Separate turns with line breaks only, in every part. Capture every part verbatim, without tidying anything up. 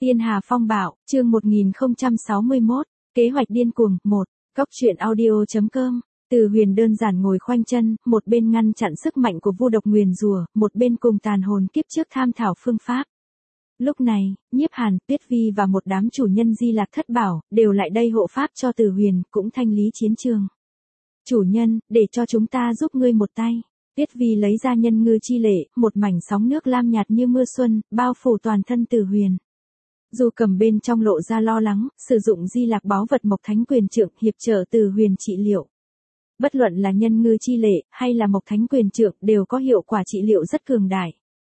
Tiên Hà Phong Bạo, chương một nghìn không trăm sáu mươi mốt, kế hoạch điên cuồng, một, Cóc truyện audio chấm com. Từ Huyền đơn giản ngồi khoanh chân, một bên ngăn chặn sức mạnh của vu độc nguyền rủa, một bên cùng tàn hồn kiếp trước tham thảo phương pháp. Lúc này, Nhiếp Hàn, Tuyết Vi và một đám chủ nhân Di Lạc Thất Bảo, đều lại đây hộ pháp cho Từ Huyền, cũng thanh lý chiến trường. Chủ nhân, để cho chúng ta giúp ngươi một tay. Tuyết Vi lấy ra nhân ngư chi lệ, một mảnh sóng nước lam nhạt như mưa xuân, bao phủ toàn thân Từ Huyền. Du Cầm bên trong lộ ra lo lắng, sử dụng Di Lạc báu vật Mộc Thánh Quyền Trượng hiệp trợ Từ Huyền trị liệu. Bất luận là nhân ngư chi lệ, hay là Mộc Thánh Quyền Trượng đều có hiệu quả trị liệu rất cường đại.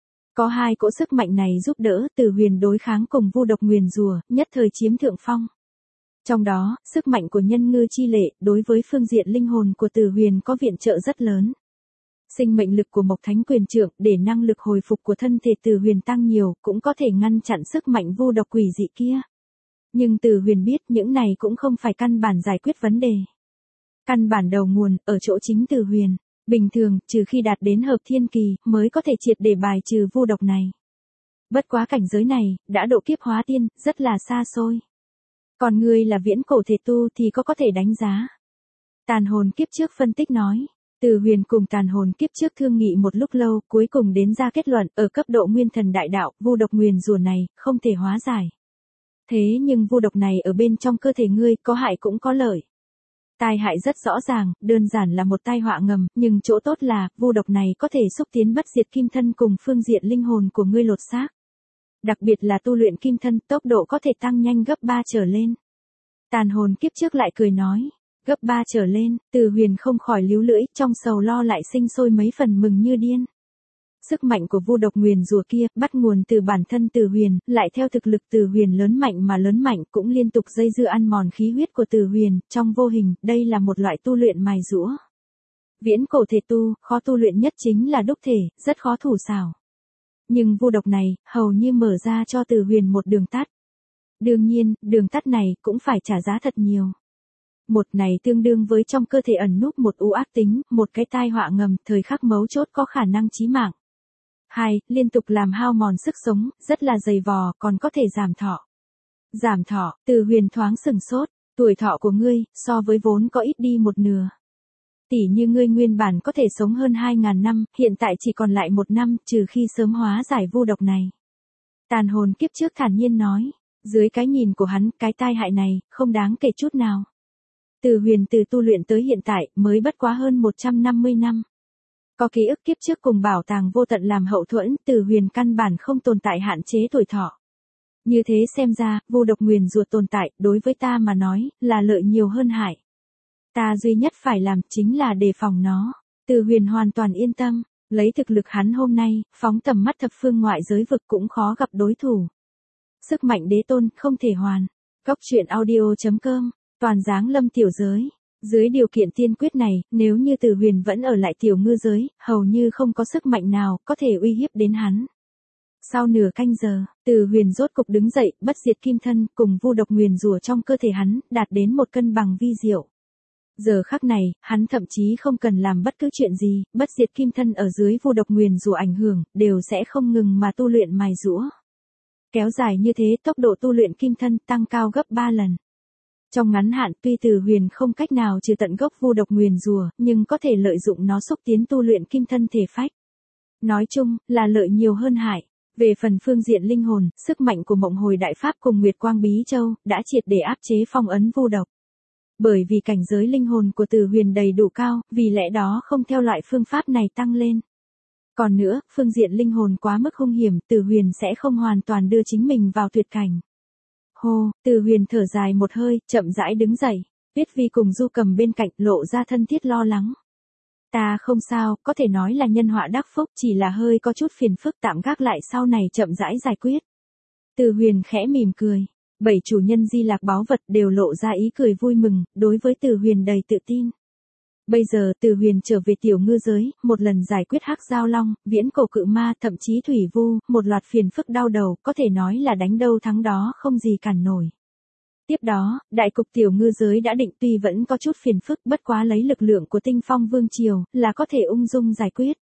Có hai cỗ sức mạnh này giúp đỡ Từ Huyền đối kháng cùng vu độc nguyền rủa, nhất thời chiếm thượng phong. Trong đó, sức mạnh của nhân ngư chi lệ, đối với phương diện linh hồn của Từ Huyền có viện trợ rất lớn. Sinh mệnh lực của Mộc Thánh Quyền Trượng để năng lực hồi phục của thân thể Từ Huyền tăng nhiều, cũng có thể ngăn chặn sức mạnh vu độc quỷ dị kia. Nhưng Từ Huyền biết những này cũng không phải căn bản giải quyết vấn đề. Căn bản đầu nguồn, ở chỗ chính Từ Huyền. Bình thường, trừ khi đạt đến hợp thiên kỳ, mới có thể triệt để bài trừ vu độc này. Bất quá cảnh giới này, đã độ kiếp hóa tiên, rất là xa xôi. Còn ngươi là viễn cổ thể tu thì có có thể đánh giá. Tàn hồn kiếp trước phân tích nói. Từ Huyền cùng tàn hồn kiếp trước thương nghị một lúc lâu, cuối cùng đến ra kết luận, ở cấp độ nguyên thần đại đạo, vu độc nguyền rủa này, không thể hóa giải. Thế nhưng vu độc này ở bên trong cơ thể ngươi, có hại cũng có lợi. Tai hại rất rõ ràng, đơn giản là một tai họa ngầm, nhưng chỗ tốt là, vu độc này có thể xúc tiến bất diệt kim thân cùng phương diện linh hồn của ngươi lột xác. Đặc biệt là tu luyện kim thân, tốc độ có thể tăng nhanh gấp ba trở lên. Tàn hồn kiếp trước lại cười nói. Gấp ba trở lên, Từ Huyền không khỏi líu lưỡi, trong sầu lo lại sinh sôi mấy phần mừng như điên. Sức mạnh của vu độc nguyền rủa kia, bắt nguồn từ bản thân Từ Huyền, lại theo thực lực Từ Huyền lớn mạnh mà lớn mạnh cũng liên tục dây dưa ăn mòn khí huyết của Từ Huyền, trong vô hình, đây là một loại tu luyện mài giũa. Viễn cổ thể tu, khó tu luyện nhất chính là đúc thể, rất khó thủ xảo. Nhưng vu độc này, hầu như mở ra cho Từ Huyền một đường tắt. Đương nhiên, đường tắt này cũng phải trả giá thật nhiều. Một này tương đương với trong cơ thể ẩn núp một u ác tính, một cái tai họa ngầm, thời khắc mấu chốt có khả năng chí mạng. Hai, liên tục làm hao mòn sức sống, rất là dày vò, còn có thể giảm thọ. Giảm thọ, Từ Huyền thoáng sừng sốt, tuổi thọ của ngươi, so với vốn có ít đi một nửa. Tỷ như ngươi nguyên bản có thể sống hơn hai ngàn năm, hiện tại chỉ còn lại một năm, trừ khi sớm hóa giải vu độc này. Tàn hồn kiếp trước thản nhiên nói, dưới cái nhìn của hắn, cái tai hại này, không đáng kể chút nào. Từ Huyền từ tu luyện tới hiện tại, mới bất quá hơn một trăm năm mươi năm. Có ký ức kiếp trước cùng bảo tàng vô tận làm hậu thuẫn, Từ Huyền căn bản không tồn tại hạn chế tuổi thọ. Như thế xem ra, vu độc nguyền rủa tồn tại, đối với ta mà nói, là lợi nhiều hơn hại. Ta duy nhất phải làm, chính là đề phòng nó. Từ Huyền hoàn toàn yên tâm, lấy thực lực hắn hôm nay, phóng tầm mắt thập phương ngoại giới vực cũng khó gặp đối thủ. Sức mạnh đế tôn, không thể hoàn. Cóc truyện audio chấm com. Toàn giáng lâm tiểu giới. Dưới điều kiện tiên quyết này, nếu như Từ Huyền vẫn ở lại tiểu ngư giới, hầu như không có sức mạnh nào có thể uy hiếp đến hắn. Sau nửa canh giờ, Từ Huyền rốt cục đứng dậy, bất diệt kim thân cùng vu độc nguyền rủa trong cơ thể hắn, đạt đến một cân bằng vi diệu. Giờ khắc này, hắn thậm chí không cần làm bất cứ chuyện gì, bất diệt kim thân ở dưới vu độc nguyền rủa ảnh hưởng, đều sẽ không ngừng mà tu luyện mài giũa. Kéo dài như thế, tốc độ tu luyện kim thân tăng cao gấp ba lần. Trong ngắn hạn, tuy Từ Huyền không cách nào trừ tận gốc vu độc nguyền rủa, nhưng có thể lợi dụng nó xúc tiến tu luyện kim thân thể phách. Nói chung, là lợi nhiều hơn hại. Về phần phương diện linh hồn, sức mạnh của Mộng Hồi Đại Pháp cùng Nguyệt Quang Bí Châu, đã triệt để áp chế phong ấn vu độc. Bởi vì cảnh giới linh hồn của Từ Huyền đầy đủ cao, vì lẽ đó không theo loại phương pháp này tăng lên. Còn nữa, phương diện linh hồn quá mức hung hiểm, Từ Huyền sẽ không hoàn toàn đưa chính mình vào tuyệt cảnh. Hô, Từ Huyền thở dài một hơi, chậm rãi đứng dậy. Tuyết Vi cùng Du Cầm bên cạnh, lộ ra thân thiết lo lắng. Ta không sao, có thể nói là nhân họa đắc phúc, chỉ là hơi có chút phiền phức, tạm gác lại sau này chậm rãi giải quyết. Từ Huyền khẽ mỉm cười. Bảy chủ nhân Di Lạc báu vật đều lộ ra ý cười vui mừng, đối với Từ Huyền đầy tự tin. Bây giờ Từ Huyền trở về tiểu ngư giới, một lần giải quyết hắc giao long, viễn cổ cự ma, thậm chí thủy vu, một loạt phiền phức đau đầu, có thể nói là đánh đâu thắng đó, không gì cản nổi. Tiếp đó, đại cục tiểu ngư giới đã định, tuy vẫn có chút phiền phức, bất quá lấy lực lượng của Tinh Phong Vương triều, là có thể ung dung giải quyết.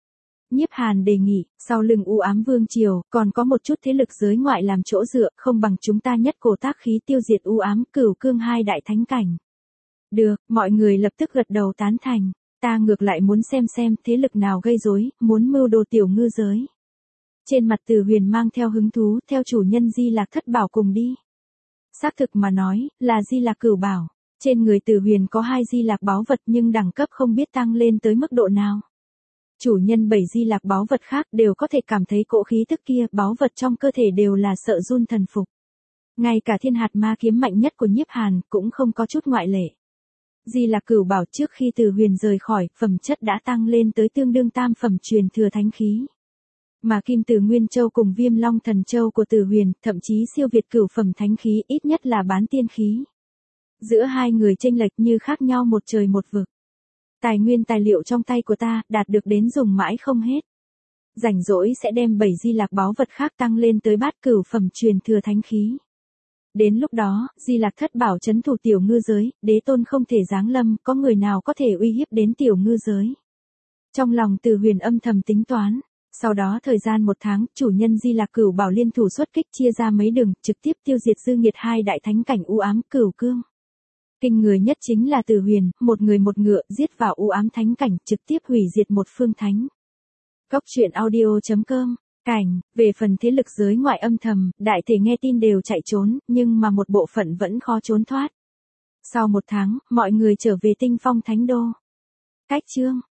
Nhiếp Hàn đề nghị, sau lưng u ám vương triều, còn có một chút thế lực giới ngoại làm chỗ dựa, không bằng chúng ta nhất cổ tác khí tiêu diệt u ám Cửu Cương hai đại thánh cảnh. Được, mọi người lập tức gật đầu tán thành. Ta ngược lại muốn xem xem thế lực nào gây rối, muốn mưu đồ tiểu ngư giới. Trên mặt Từ Huyền mang theo hứng thú, theo chủ nhân Di Lạc Thất Bảo cùng đi. Xác thực mà nói, là Di Lạc Cửu Bảo. Trên người Từ Huyền có hai Di Lạc báu vật nhưng đẳng cấp không biết tăng lên tới mức độ nào. Chủ nhân bảy Di Lạc báu vật khác đều có thể cảm thấy cỗ khí tức kia, báu vật trong cơ thể đều là sợ run thần phục. Ngay cả thiên hạt ma kiếm mạnh nhất của Nhiếp Hàn cũng không có chút ngoại lệ. Di Lạc Cửu Bảo trước khi Từ Huyền rời khỏi, phẩm chất đã tăng lên tới tương đương tam phẩm truyền thừa thánh khí. Mà Kim Từ Nguyên Châu cùng Viêm Long Thần Châu của Từ Huyền, thậm chí siêu việt cửu phẩm thánh khí, ít nhất là bán tiên khí. Giữa hai người chênh lệch như khác nhau một trời một vực. Tài nguyên tài liệu trong tay của ta, đạt được đến dùng mãi không hết. Rảnh rỗi sẽ đem bảy Di Lạc báu vật khác tăng lên tới bát cửu phẩm truyền thừa thánh khí. Đến lúc đó, Di Lạc Thất Bảo trấn thủ tiểu ngư giới, đế tôn không thể giáng lâm, có người nào có thể uy hiếp đến tiểu ngư giới. Trong lòng Từ Huyền âm thầm tính toán. Sau đó thời gian một tháng, chủ nhân Di Lạc Cửu Bảo liên thủ xuất kích chia ra mấy đường, trực tiếp tiêu diệt dư nghiệt hai đại thánh cảnh u ám Cửu Cương. Kinh người nhất chính là Từ Huyền, một người một ngựa, giết vào u ám thánh cảnh, trực tiếp hủy diệt một phương thánh. Góc truyện audio chấm com. Cảnh, về phần thế lực giới ngoại âm thầm, đại thể nghe tin đều chạy trốn, nhưng mà một bộ phận vẫn khó trốn thoát. Sau một tháng, mọi người trở về Tinh Phong Thánh Đô. Cách chương